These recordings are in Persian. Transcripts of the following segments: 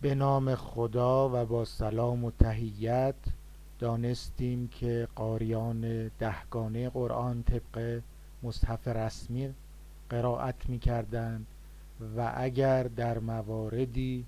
به نام خدا و با سلام و تحیت دانستیم که قاریان دهگانه قرآن طبق مصحف رسمی قرائت می کردند و اگر در مواردی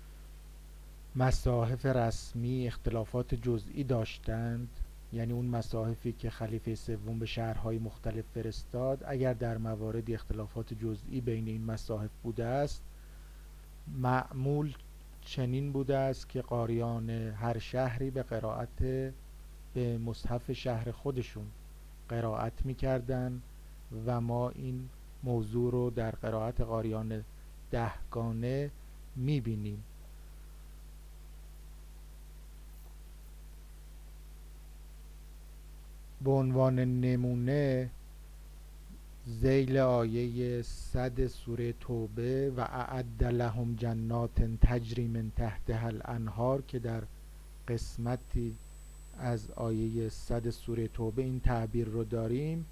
مصاحف رسمی اختلافات جزئی داشتند، یعنی اون مصاحفی که خلیفه سوم به شهرهای مختلف فرستاد، اگر در مواردی اختلافات جزئی بین این مصاحف بوده است، معمول چنین بوده است که قاریان هر شهری به قرائت به مصحف شهر خودشون قرائت می‌کردند و ما این موضوع رو در قرائت قاریان دهگانه می‌بینیم. به عنوان نمونه ذیل آیه 100 سوره توبه و اعد لهم جنات تجری من تحتها الانهار که در قسمتی از آیه 100 سوره توبه این تعبیر رو داریم،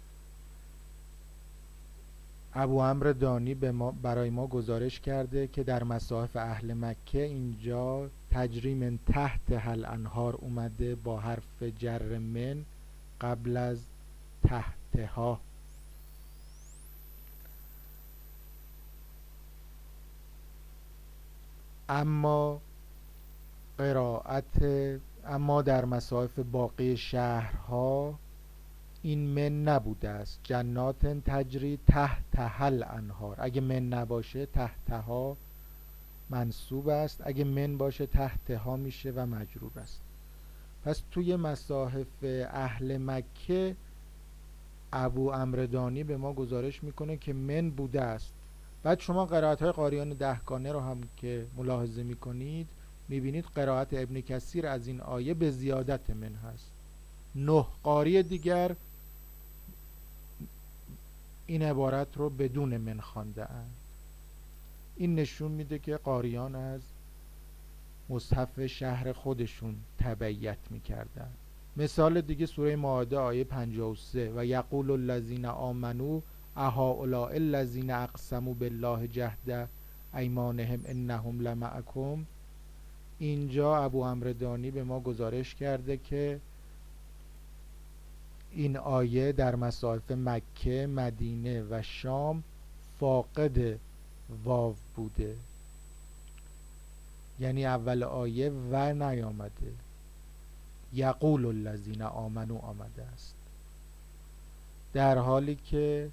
ابو عمرو دانی برای ما گزارش کرده که در مصاحف اهل مکه اینجا تجری من تحتها الانهار اومده با حرف جر من قبل از تحتها. اما در مصاحف باقی شهرها این من نبوده است. جنات تجری تحتها الانهار، اگه من نباشه تحتها منصوب است، اگه من باشه تحتها میشه و مجرور است. پس توی مصاحف اهل مکه ابو عمرو دانی به ما گزارش میکنه که من بوده است. بعد شما قرائت های قاریان دهگانه رو هم که ملاحظه میکنید میبینید قرائت ابن کثیر از این آیه به زیادت من هست. 9 قاری دیگر این عبارت رو بدون من خوانده اند. این نشون میده که قاریان از مصحف شهر خودشون تبعیت میکردن. مثال دیگه سوره مائده آیه 53 و یقول الذین آمنوا اهؤلاء الذین اقسموا بالله جهد ایمانهم انهم لمعکم. اینجا ابو عمرو دانی به ما گزارش کرده که این آیه در مصاحف مکه، مدینه و شام فاقد واو بوده، یعنی اول آیه و نیامده، یقول الذین آمنوا آمده است، در حالی که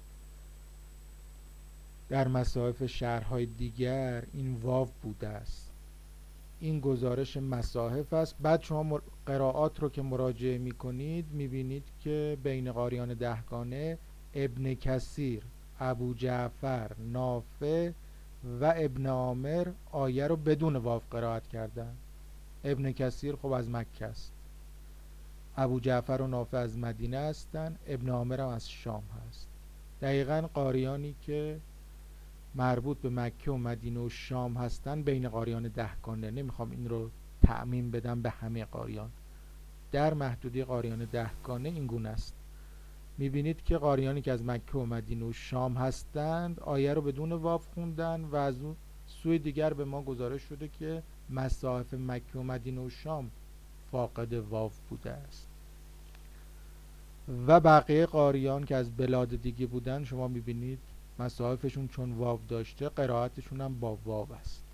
در مصاحف شهرهای دیگر این واو بوده است. این گزارش مصاحف است. بعد شما قرائات رو که مراجعه میکنید میبینید که بین قاریان دهگانه ابن کثیر، ابو جعفر، نافع و ابن عامر آیه رو بدون واو قرائت کردن. ابن کثیر خب از مکه است، ابو جعفر و نافع از مدینه هستن، ابن عامر هم از شام هست. دقیقاً قاریانی که مربوط به مکه و مدینه و شام هستن بین قاریان دهگانه. نمیخوام این رو تعمیم بدم به همه قاریان، در محدوده قاریان دهگانه این گونه است. میبینید که قاریانی که از مکه و مدینه و شام هستند آیه رو بدون واو خوندن و از اون سوی دیگر به ما گزارش شده که مصاحف مکه و مدینه و شام فاقد واو بوده است. و بقیه قاریان که از بلاد دیگه بودن شما میبینید مصاحفشون چون واو داشته قرائتشون هم با واو است.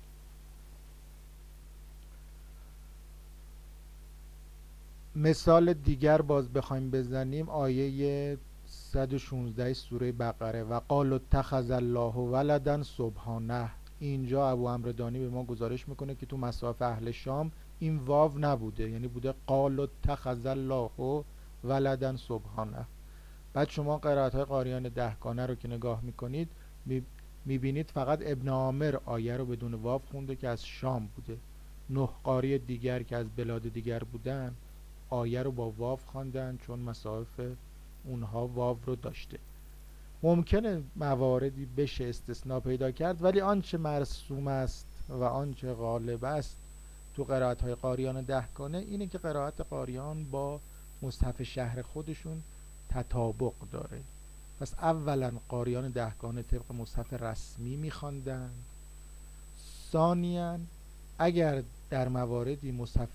مثال دیگر باز بخوایم بزنیم آیه 116 سوره بقره و قالوا اتخذ الله ولدا سبحانه. اینجا ابو عمرو دانی به ما گزارش میکنه که تو مصاحف اهل شام این واو نبوده، یعنی بوده قالوا اتخذ الله ولدا سبحانه. بعد شما قرائت های قاریان دهگانه رو که نگاه میکنید میبینید فقط ابن عامر آیه رو بدون واو خونده که از شام بوده. 9 قاری دیگر که از بلاد دیگر بودن آیه رو با واو خواندن چون مصاحف اونها واو رو داشته. ممکنه مواردی بشه استثناء پیدا کرد، ولی آنچه مرسوم است و آنچه غالب است تو قرائت های قاریان دهگانه اینه که قرائت قاریان با مصحف شهر خودشون تطابق داره. پس اولا قاریان دهگانه طبق مصحف رسمی میخواندن، ثانیاً اگر در مواردی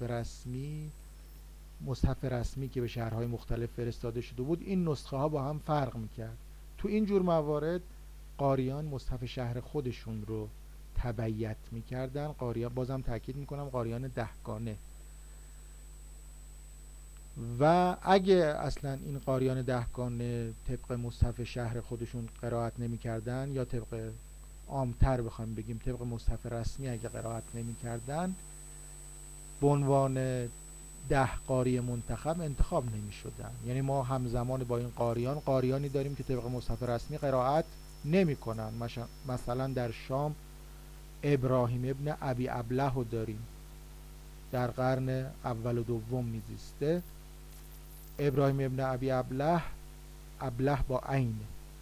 مصحف رسمی که به شهرهای مختلف فرستاده شده بود این نسخه ها با هم فرق میکرد، تو این جور موارد قاریان مصحف شهر خودشون رو تبعیت میکردن. قاریان، بازم تاکید میکنم، قاریان دهگانه. و اگه اصلا این قاریان دهگانه طبق مصحف شهر خودشون قرائت نمیکردن، یا طبق عامتر بخوایم بگیم طبق مصحف رسمی اگه قرائت نمیکردن، به عنوان 10 قاری منتخب انتخاب نمی شدن. یعنی ما همزمان با این قاریانی داریم که طبق مصحف رسمی قرائت نمی کنن. مثلا در شام ابراهیم ابن ابی ابله رو داریم، در قرن اول و دوم میزیسته. ابراهیم ابن ابی ابله، ابله با عین،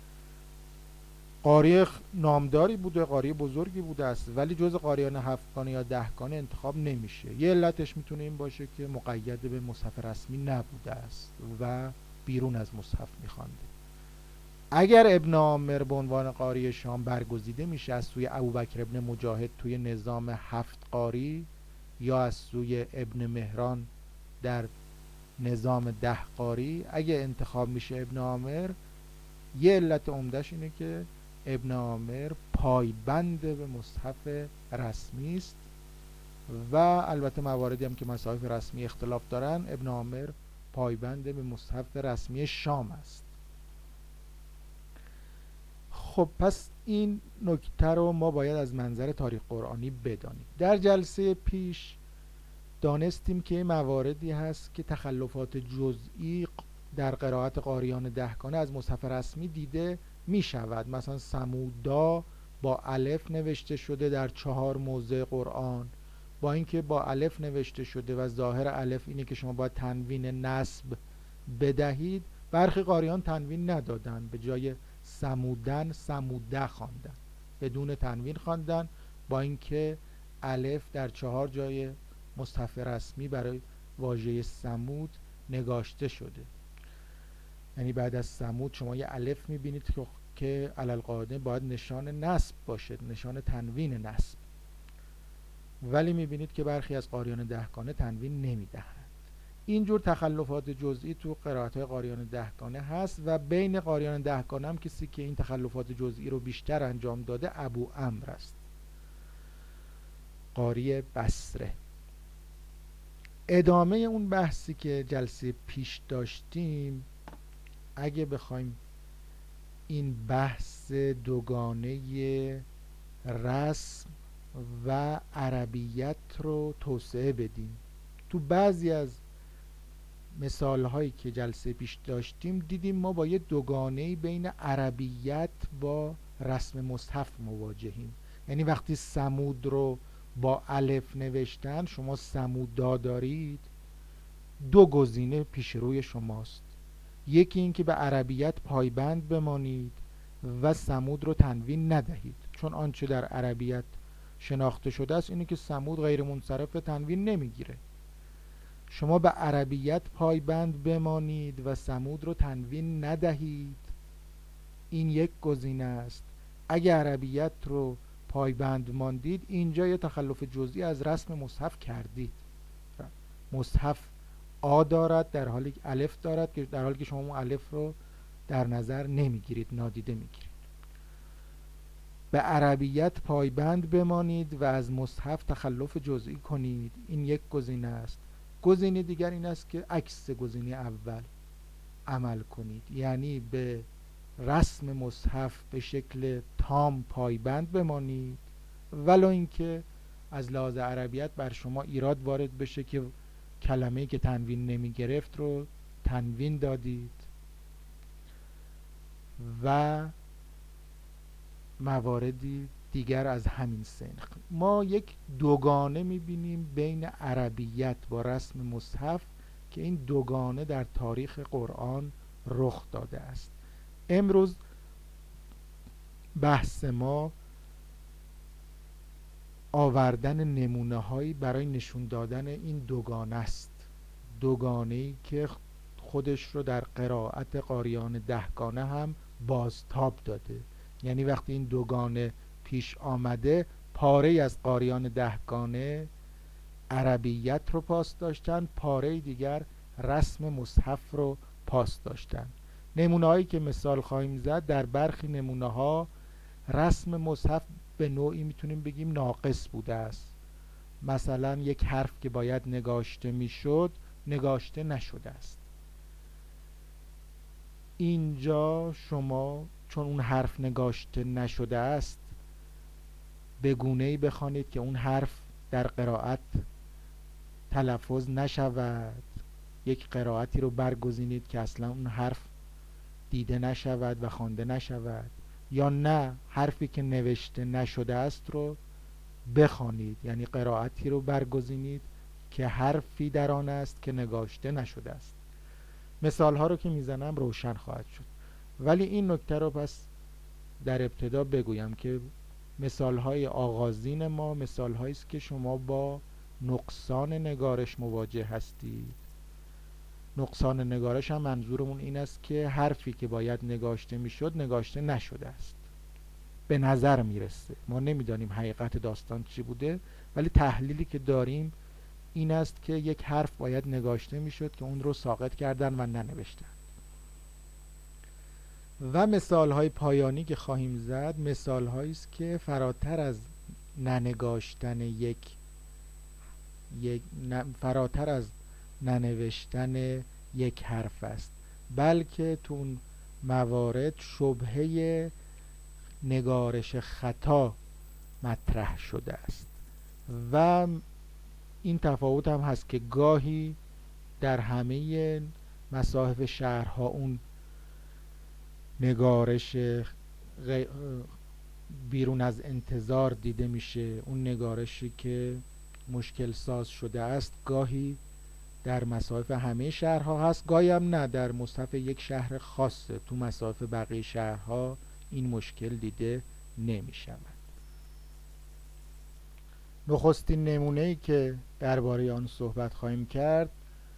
قاری نامداری بوده، قاری بزرگی بوده است، ولی جز قاریان 7گانه یا 10گانه انتخاب نمیشه. یه علتش میتونه این باشه که مقید به مصحف رسمی نبوده است و بیرون از مصحف میخوانده. اگر ابن عامر به عنوان قاری شام برگزیده میشه از سوی ابوبکر ابن مجاهد توی نظام 7 قاری، یا از سوی ابن مهران در نظام 10 قاری، اگه انتخاب میشه ابن عامر، یه علت عمدهش اینه که ابن عامر پایبند به مصحف رسمی است و البته مواردی هم که مصاحف رسمی اختلاف دارن، ابن عامر پایبند به مصحف رسمی شام است. خب پس این نکته رو ما باید از منظر تاریخ قرآنی بدانیم. در جلسه پیش دانستیم که مواردی هست که تخلفات جزئی در قرائت قاریان دهگانه از مصحف رسمی دیده می شود. مثلا سمودا با الف نوشته شده در 4 موضع قرآن، با اینکه با الف نوشته شده و ظاهر الف اینه که شما باید تنوین نصب بدهید، برخی قاریان تنوین ندادن، به جای سمودن سموده خواندن، بدون تنوین خواندن، با اینکه الف در 4 جای مصحف رسمی برای واژه سمود نگاشته شده. یعنی بعد از سمود شما یه الف میبینید که علالقاعده باید نشان نصب باشه، نشان تنوین نصب، ولی میبینید که برخی از قاریان دهگانه تنوین نمیدهند. اینجور تخلفات جزئی تو قرائت‌های قاریان دهگانه هست و بین قاریان دهگانه هم کسی که این تخلفات جزئی رو بیشتر انجام داده ابو عمرو است، قاری بصره. ادامه اون بحثی که جلسه پیش داشتیم، اگه بخوایم این بحث دوگانه رسم و عربیت رو توسعه بدیم، تو بعضی از مثال هایی که جلسه پیش داشتیم دیدیم ما با یه دوگانه‌ای بین عربیت با رسم مصحف مواجهیم. یعنی وقتی سمود رو با الف نوشتن، شما سمودا دارید، 2 گزینه پیش روی شماست. یکی این که به عربیت پایبند بمانید و سمود رو تنوین ندهید، چون آنچه در عربیت شناخته شده است اینه که سمود غیر منصرف تنوین نمیگیره. شما به عربیت پایبند بمانید و سمود رو تنوین ندهید، این یک گزینه است. اگه عربیت رو پایبند ماندید، اینجا یه تخلف جزئی از رسم مصحف کردید. مصحف آ دارد در حالی که الف دارد، که در حالی که شما اون الف رو در نظر نمیگیرید، نادیده میگیرید. به عربیت پایبند بمانید و از مصحف تخلف جزئی کنید، این یک گزینه است. گزینه دیگر این است که عکس گزینه اول عمل کنید، یعنی به رسم مصحف به شکل تام پایبند بمانید، ولو اینکه از لحاظ عربیت بر شما ایراد وارد بشه که کلمه‌ای که تنوین نمی گرفت رو تنوین دادید و مواردی دیگر از همین سنخ. ما یک دوگانه می‌بینیم بین عربیت با رسم مصحف که این دوگانه در تاریخ قرآن رخ داده است. امروز بحث ما آوردن نمونه‌هایی برای نشون دادن این دوگانه است، دوگانه‌ای که خودش رو در قرائت قاریان دهگانه هم بازتاب داده. یعنی وقتی این دوگانه پیش آمده، پاره از قاریان دهگانه عربیت رو پاس داشتن، پاره دیگر رسم مصحف رو پاس داشتن. نمونه هایی که مثال خواهیم زد، در برخی نمونه ها رسم مصحف به نوعی میتونیم بگیم ناقص بوده است. مثلا یک حرف که باید نگاشته میشد نگاشته نشده است. اینجا شما چون اون حرف نگاشته نشده است به گونه‌ای بخوانید که اون حرف در قرائت تلفظ نشود. یک قرائتی رو برگزینید که اصلا اون حرف دیده نشود و خوانده نشود، یا نه حرفی که نوشته نشده است رو بخوانید، یعنی قرائتی رو برگزینید که حرفی در آن است که نگاشته نشده است. مثال ها رو که میزنم روشن خواهد شد، ولی این نکته رو پس در ابتدا بگویم که مثال های آغازین ما مثال هایی است که شما با نقصان نگارش مواجه هستید. نقصان نگارش هم منظورمون این است که حرفی که باید نگاشته میشد نگاشته نشده است. به نظر میرسه، ما نمیدانیم حقیقت داستان چی بوده، ولی تحلیلی که داریم این است که یک حرف باید نگاشته میشد که اون رو ساقط کردن و ننوشتن. و مثال های پایانی که خواهیم زد مثال هایی است که فراتر از ننگاشتن فراتر از ننوشتن یک حرف است، بلکه تو اون موارد شبهه نگارش خطا مطرح شده است. و این تفاوت هم هست که گاهی در همه مصاحف شهرها اون نگارش بیرون از انتظار دیده میشه، اون نگارشی که مشکل ساز شده است گاهی در مصاحف همه شهرها هست، گاهی هم نه، در مصحف یک شهر خاصه. تو مصاحف بقیه شهرها این مشکل دیده نمی شود. نخستین نمونه‌ای که درباره آن صحبت خواهیم کرد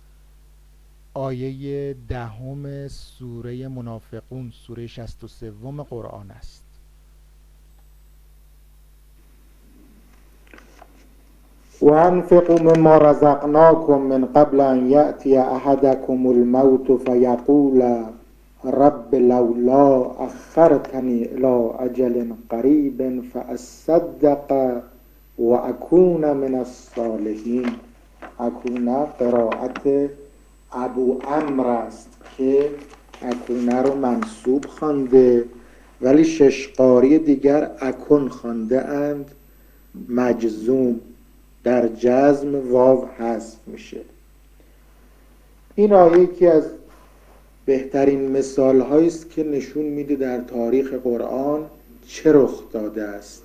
آیه 10 سوره منافقون، سوره 63 قرآن است. وأنفقوا مما رزقناكم من قبل أن يأتي أحدكم الموت فيقول رب لولا أخرتني إلى أجل قريب فأصدق وأكون من الصالحين. اکون قرائت ابو عمرو است که اکونه رو منصوب خوانده، ولی 6 قاری دیگر اکن خوانده اند مجزوم، در جزم واو حذف میشه. این آیه یکی از بهترین مثال هایی است که نشون میده در تاریخ قرآن چه رخ داده است.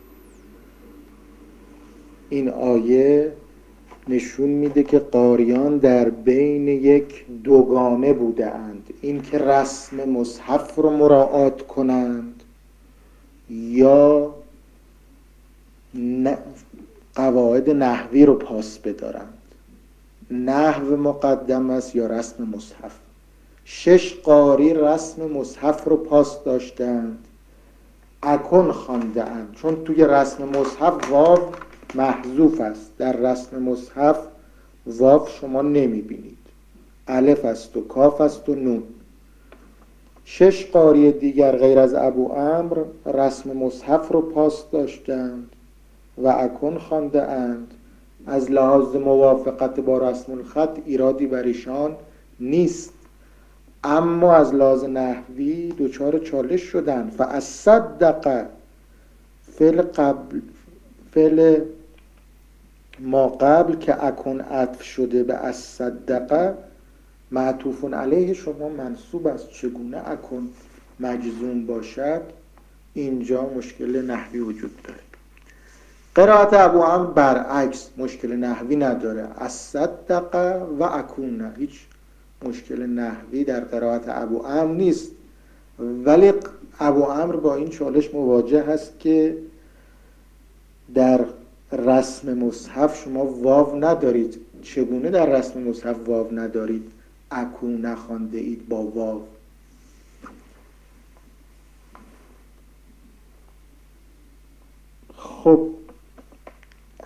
این آیه نشون میده که قاریان در بین یک دوگانه بوده اند، این که رسم مصحف رو مراعات کنند یا قواعد نحوی رو پاس بدارند. نحو مقدم است یا رسم مصحف. 6 قاری رسم مصحف رو پاس داشتند، اکن خوانده اند، چون توی رسم مصحف واو محذوف است. در رسم مصحف واو شما نمیبینید، الف است و کاف است و نون. 6 قاری دیگر غیر از ابو عمرو رسم مصحف رو پاس داشتند و اکن خوانده اند. از لحاظ موافقت با رسم الخط ایرادی بر ایشان نیست، اما از لحاظ نحوی دچار چالش شدند. فاصدق فعل ما قبل که اکن عطف شده به اصدق معطوف علیه شما منصوب است، چگونه اکن مجزوم باشد؟ اینجا مشکل نحوی وجود داره. قرائت ابو عمرو برعکس مشکل نحوی نداره، اصدق و اکون، هیچ مشکل نحوی در قرائت ابو عمرو نیست، ولی ابو عمرو با این چالش مواجه هست که در رسم مصحف شما واو ندارید. چگونه در رسم مصحف واو ندارید؟ اکون نخوانده اید با واو. خب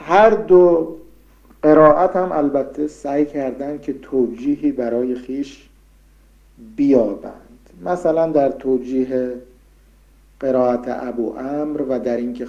هر دو قرائت هم البته سعی کردن که توجیهی برای خیش بیابند. مثلا در توجیه قرائت ابو عمرو و در اینکه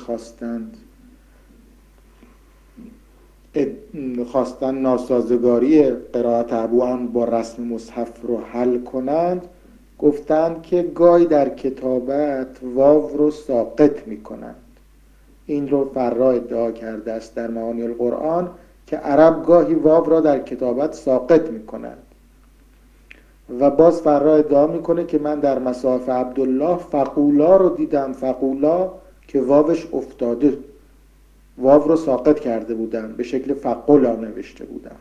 خواستن ناسازگاری قرائت ابو عمرو با رسم مصحف رو حل کنند، گفتند که گاهی در کتابت واو رو ساقط می کنند. این رو فرا ادعا کرده است در معانی القرآن که عرب گاهی واو را در کتابت ساقط می کنند. و باز فرا ادعا میکنه که من در مصاحف عبدالله فقولا رو دیدم، فقولا که واوش افتاده، واو رو ساقط کرده بودن، به شکل فقولا نوشته بودن.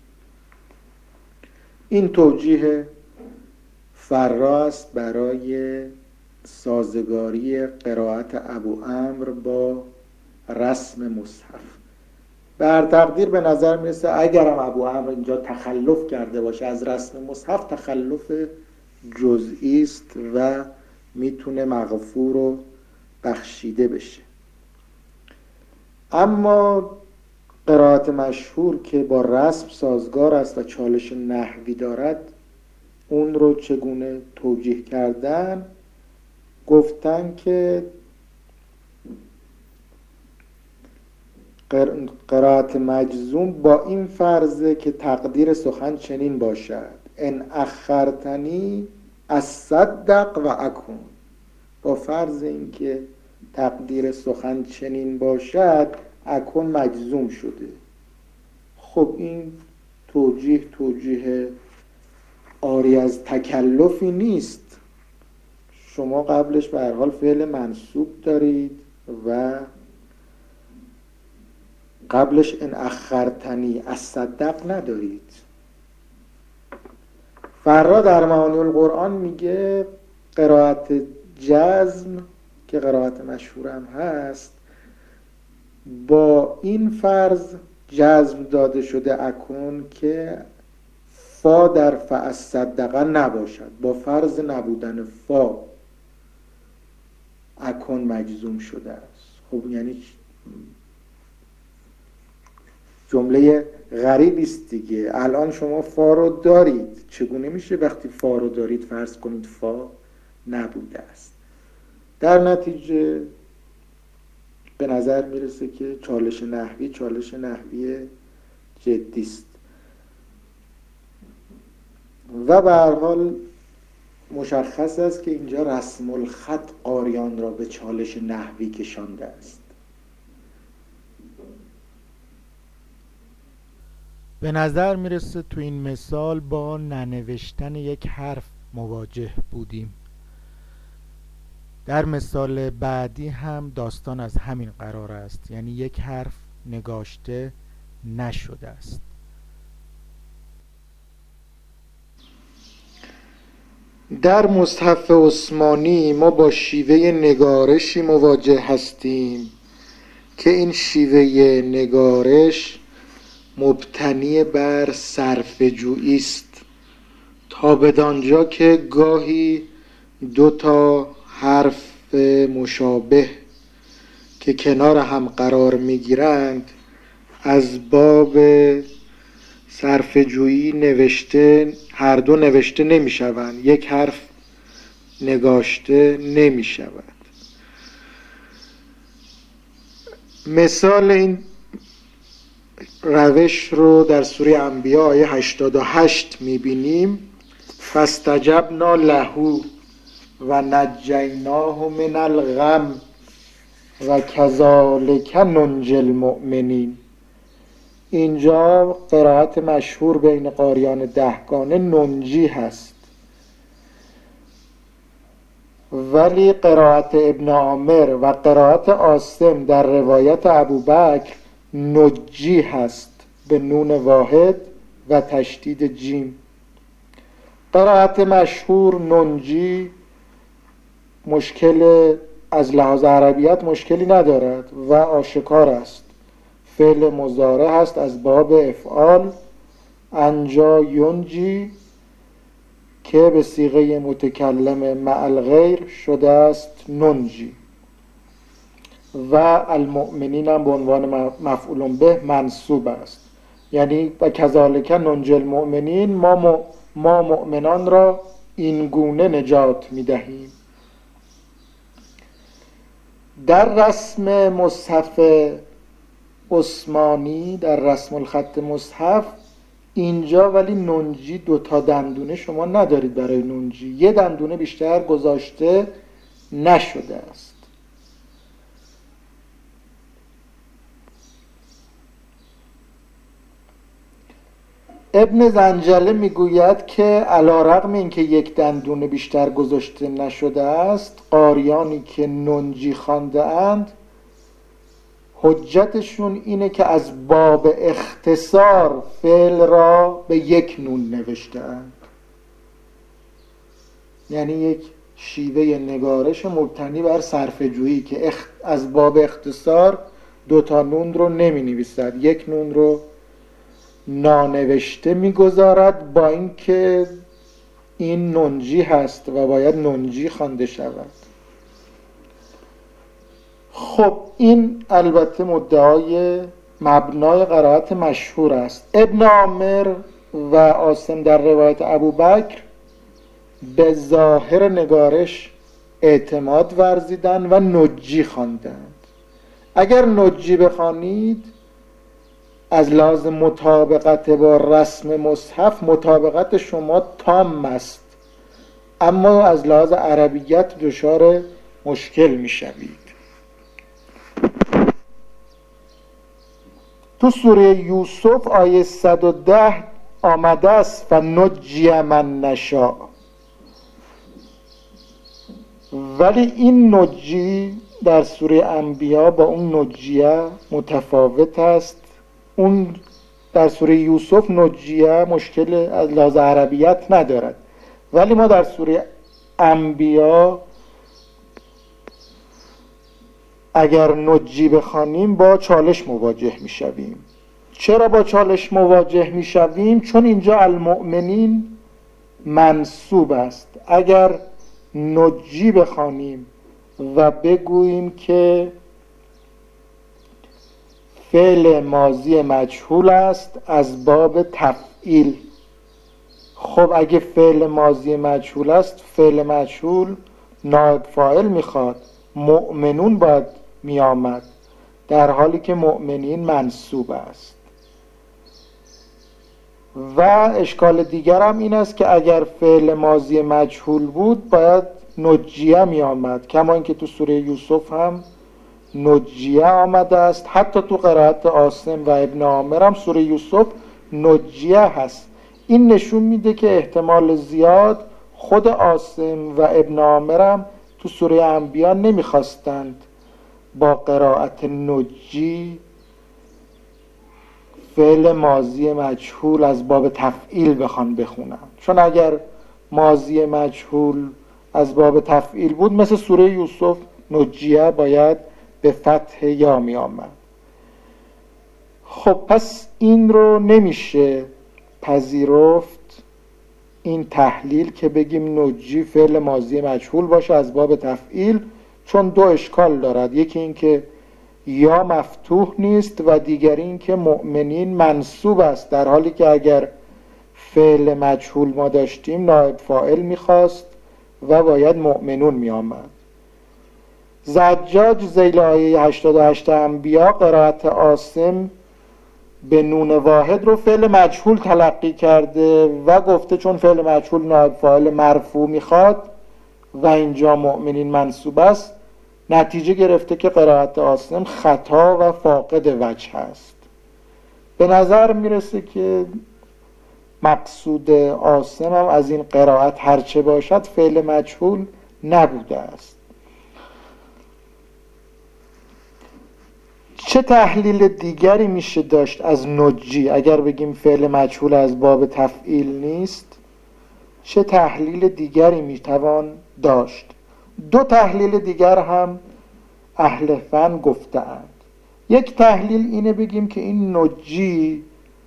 این توجیه فرا است برای سازگاری قرائت ابو عمرو با رسم مصحف. بر تقدیر به نظر میرسه اگرم ابو عمرو اینجا تخلف کرده باشه از رسم مصحف، تخلف جزئی است و میتونه مغفور و بخشیده بشه. اما قرائت مشهور که با رسم سازگار است و چالش نحوی دارد، اون رو چگونه توجیه کردن؟ گفتن که قرائت مجزوم با این فرضه که تقدیر سخن چنین باشد: ان اخرتنی اصدق و اکون. با فرض این که تقدیر سخن چنین باشد، اکون مجزوم شده. خب این توجیه عاری از تکلفی نیست. شما قبلش به هر حال فعل منصوب دارید و قبلش ان اخرتنی اصدق ندارید. فرا در معانی القرآن میگه قرائت جزم که قرائت مشهورم هست با این فرض جزم داده شده اکن که فا در فاصدقه نباشد. با فرض نبودن فا اکن مجزوم شده است. خب یعنی جمله غریبی است دیگه. الان شما فا رو دارید، چگونه میشه وقتی فا رو دارید فرض کنید فا نبوده است؟ در نتیجه به نظر میرسه که چالش نحوی جدی است و به هر حال مشخص است که اینجا رسم الخط قاریان را به چالش نحوی کشانده است. به نظر میرسه تو این مثال با ننوشتن یک حرف مواجه بودیم. در مثال بعدی هم داستان از همین قرار است، یعنی یک حرف نگاشته نشده است. در مصحف عثمانی ما با شیوه نگارشی مواجه هستیم که این شیوه نگارش مبتنی بر صرفه‌جویی است، تا بدانجا که گاهی دو تا حرف مشابه که کنار هم قرار میگیرند از باب صرفه‌جویی هر دو نوشته نمیشوند، یک حرف نگاشته نمیشود. مثال این روش رو در سوره انبیاء آیه 88 میبینیم: فاستجبنا له و نجیناه من الغم و کذالک ننجی المؤمنین. اینجا قرائت مشهور بین قاریان دهگانه ننجی هست، ولی قرائت ابن عامر و قرائت عاصم در روایت ابوبکر نجی هست به نون واحد و تشدید جیم. قرائت مشهور ننجی مشکل از لحاظ عربیت مشکلی ندارد و آشکار است. فعل مضارع هست از باب افعال، انجا ینجی که به صیغه متکلم مع الغیر شده است ننجی. و المؤمنین هم به عنوان مفعول به منصوب است. یعنی و کذالک ننجی المؤمنین، ما مؤمنان را این گونه نجات میدهیم. در رسم مصحف عثمانی، در رسم الخط مصحف، اینجا ولی ننجی 2 دندونه شما ندارید. برای ننجی 1 دندونه بیشتر گذاشته نشده است. ابن زنجله میگوید که علی‌رغم اینکه 1 دندونه بیشتر گذاشته نشده است، قاریانی که ننجی خوانده اند حجتشون اینه که از باب اختصار فعل را به 1 نون نوشته اند. یعنی یک شیوه نگارش مبتنی بر صرفه‌جویی که از باب اختصار 2 نون رو نمی نویسد، 1 نون رو نانوشته میگذارد، با اینکه این ننجی هست و باید ننجی خوانده شود. خب این البته مدعای مبنای قرائت مشهور است. ابن عامر و عاصم در روایت ابوبکر به ظاهر نگارش اعتماد ورزیدن و نجی خواندند. اگر نجی بخوانید از لحاظ مطابقت با رسم مصحف مطابقت شما تام است، اما از لحاظ عربیت دچار مشکل میشوید. تو سوره یوسف آیه 110 آمده است و نجی من نشاء، ولی این نجی در سوره انبیا با اون نجیه متفاوت است. اون در سوره یوسف نجیه مشکل از لحاظ عربیت ندارد، ولی ما در سوره انبیا اگر نجی بخوانیم با چالش مواجه میشویم. چرا با چالش مواجه میشویم؟ چون اینجا المؤمنین منصوب است. اگر نجی بخوانیم و بگوییم که فعل ماضی مجهول است از باب تفعیل، خب اگه فعل ماضی مجهول است، فعل مجهول نائب فاعل میخواد، مؤمنون باید میآمد، در حالی که مؤمنین منصوب است. و اشکال دیگر هم این است که اگر فعل ماضی مجهول بود باید نجیه میآمد، کما اینکه تو سوره یوسف هم نجیه آمده است. حتی تو قرائت عاصم و ابن عامر هم سوره یوسف نجیه هست. این نشون میده که احتمال زیاد خود عاصم و ابن عامر هم تو سوره انبیا نمیخواستند با قرائت نجی فعل ماضی مجهول از باب تفعیل بخونن، چون اگر ماضی مجهول از باب تفعیل بود مثل سوره یوسف نجیه باید به فتح یا می آمد. خب پس این رو نمیشه پذیرفت، این تحلیل که بگیم نجی فعل ماضی مجهول باشه از باب تفعیل، چون 2 اشکال دارد. یکی این که یا مفتوح نیست و دیگری این که مؤمنین منصوب است، در حالی که اگر فعل مجهول ما داشتیم نائب فاعل میخواست و باید مؤمنون میآمد. زجاج ذیل آیه 88 انبیا قرائت عاصم به نون واحد رو فعل مجهول تلقی کرده و گفته چون فعل مجهول نائب فاعل مرفوع میخواد و اینجا مؤمنین منصوب است، نتیجه گرفته که قرائت عاصم خطا و فاقد وجه است. به نظر میرسه که مقصود عاصم هم از این قرائت هرچه باشد فعل مجهول نبوده است. چه تحلیل دیگری میشه داشت از نجی؟ اگر بگیم فعل مجهول از باب تفعیل نیست، چه تحلیل دیگری میتوان داشت؟ 2 تحلیل دیگر هم اهل فن گفتند. یک تحلیل اینه بگیم که این نجی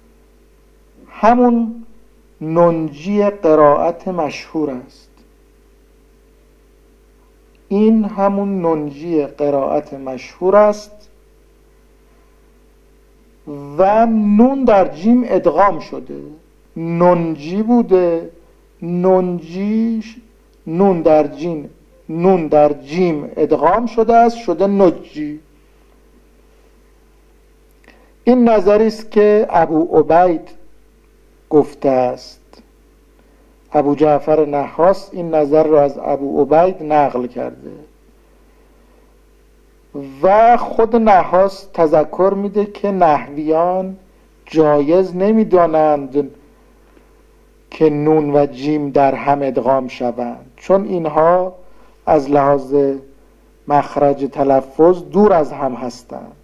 همون ننجی قرائت مشهور است، این همون ننجی قرائت مشهور است و نون در جیم ادغام شده. ننجی بوده، ننجیش نون در جیم ادغام شده است، شده نجی. این نظری است که ابو عبید گفته است. ابو جعفر نحاس این نظر را از ابو عبید نقل کرده و خود نحاس تذکر میده که نحویان جایز نمیدانند که نون و جیم در هم ادغام شوند، چون اینها از لحاظ مخرج تلفظ دور از هم هستند.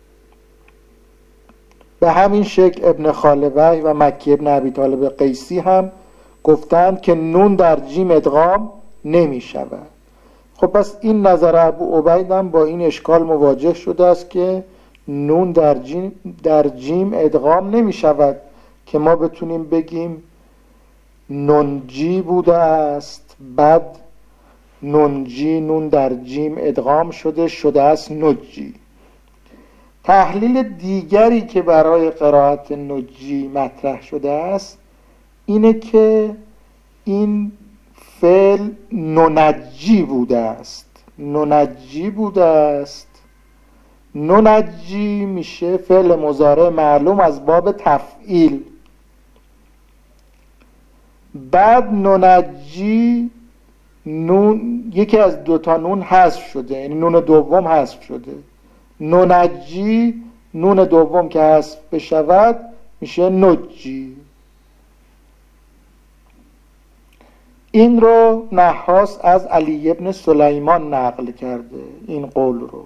به همین شکل ابن خالوی و مکی ابن ابی طالب قیسی هم گفتند که نون در جیم ادغام نمی شود. خب پس این نظر ابو عبید هم با این اشکال مواجه شده است که نون در جیم ادغام نمی شود که ما بتونیم بگیم ننجی بوده است، بعد ننجی نون در جیم ادغام شده است نجی. تحلیل دیگری که برای قرائت نجی مطرح شده است اینه که این فعل ننجی بوده است. ننجی میشه فعل مضارع معلوم از باب تفعیل. بعد ننجی نون یکی از دوتا نون حذف شده، یعنی نون دوم حذف شده. ننجی نون دوم که حذف بشود میشه نجی. این رو نحاس از علی ابن سلیمان نقل کرده این قول رو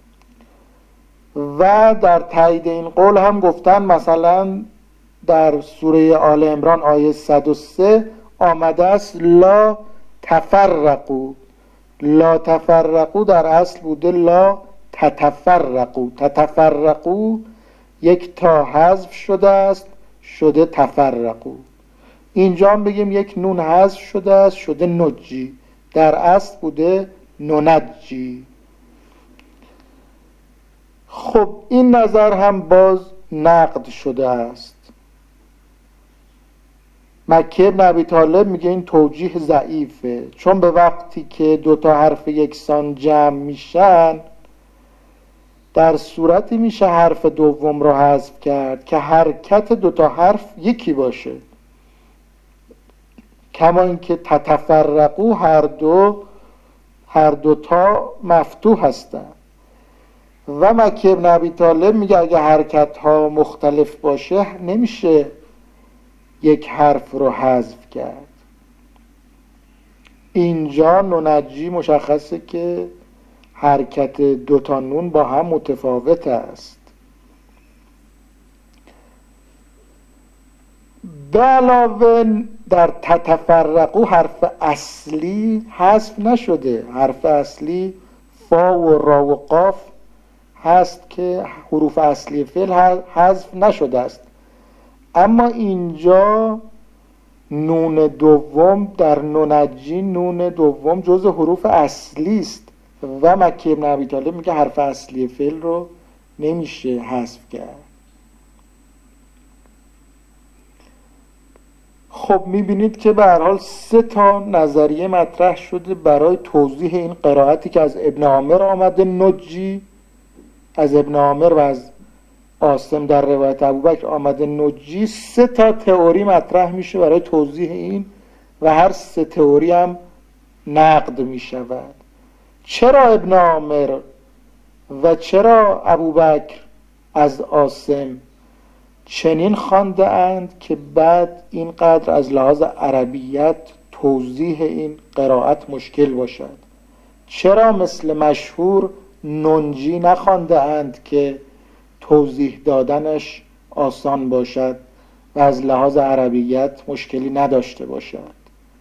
و در تایید این قول هم گفتن مثلا در سوره آل عمران آیه 103 آمده است لا تفرقوا. لا تفرقوا در اصل بوده لا تتفرقوا. تتفرقوا یک تا حذف شده است، شده تفرقوا. اینجا هم بگیم یک نون حذف شده است، شده نجی. در اصل بوده ننجی. خب این نظر هم باز نقد شده است. مکی ابن ابی طالب میگه این توجیه ضعیفه، چون به وقتی که دوتا حرف یکسان جمع میشن در صورتی میشه حرف دوم رو حذف کرد که حرکت دوتا حرف یکی باشه، کما اینکه تتفرقو هر دوتا مفتوح هستن. و مکی ابن ابی طالب میگه اگه حرکت ها مختلف باشه نمیشه یک حرف رو حذف کرد. اینجا ننجی مشخصه که حرکت دوتا نون با هم متفاوت است. به علاوه در تتفرقو حرف اصلی حذف نشده. حرف اصلی فا و را و قاف هست که حروف اصلی فعل حذف نشده است، اما اینجا نون دوم در ننجی نون دوم جز حروف اصلی است و مکی ابن ابی طالب میگه حرف اصلی فعل رو نمیشه حذف کرد. خب میبینید که به هر حال 3 نظریه مطرح شده برای توضیح این قرائتی که از ابن عامر آمده نجی، از ابن عامر و از عاصم در روایت ابوبکر آمده نجی. 3 تئوری مطرح میشه برای توضیح این و هر 3 تئوری هم نقد میشود. چرا ابن عامر و چرا ابوبکر از عاصم چنین خوانده اند که بعد اینقدر از لحاظ عربیت توضیح این قرائت مشکل باشد؟ چرا مثل مشهور ننجی نخوانده اند که توضیح دادنش آسان باشد و از لحاظ عربیت مشکلی نداشته باشد؟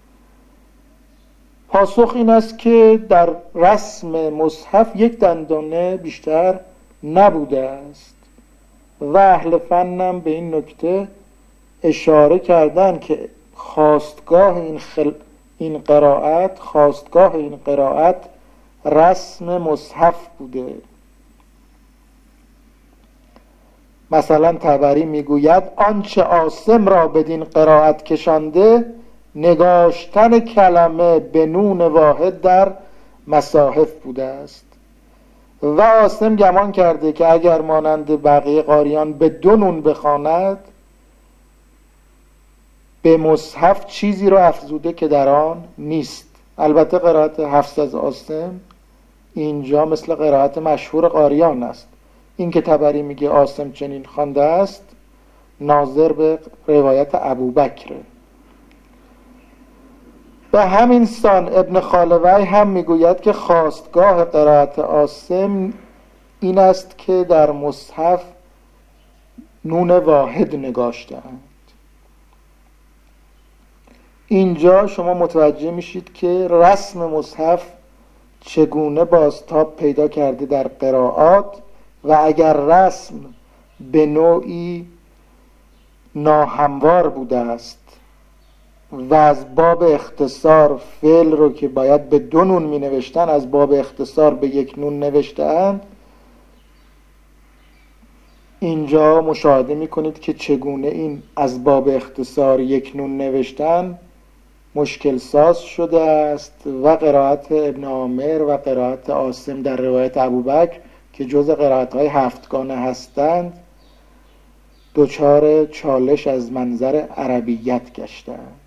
پاسخ این است که در رسم مصحف 1 دندانه بیشتر نبوده است و اهل فنم به این نکته اشاره کردن که خواستگاه این قرائت رسم مصحف بوده. مثلا طبری میگوید آنچه عاصم را بدین قرائت کشانده، نگاشتن کلمه به نون واحد در مصاحف بوده است. و عاصم گمان کرده که اگر مانند بقیه قاریان به 2 نون بخواند، به مصحف چیزی را افزوده که در آن نیست. البته قرائت حفص از عاصم اینجا مثل قرائت مشهور قاریان است. این که طبری میگه عاصم چنین خوانده است ناظر به روایت ابوبکر. به همین سان ابن خالوی هم میگوید که خاستگاه قرائت عاصم این است که در مصحف نون واحد نگاشته‌اند. اینجا شما متوجه میشید که رسم مصحف چگونه بازتاب پیدا کرده در قرائات و اگر رسم به نوعی ناهموار بوده است و از باب اختصار فعل رو که باید به 2 نون می نوشتن از باب اختصار به 1 نون نوشته‌اند، اینجا مشاهده می کنید که چگونه این از باب اختصار 1 نون نوشتن مشکل ساز شده است و قرائت ابن عامر و قرائت عاصم در روایت ابوبکر که جز قرائت‌های 7گانه هستند دچار چالش از منظر عربیت گشتند.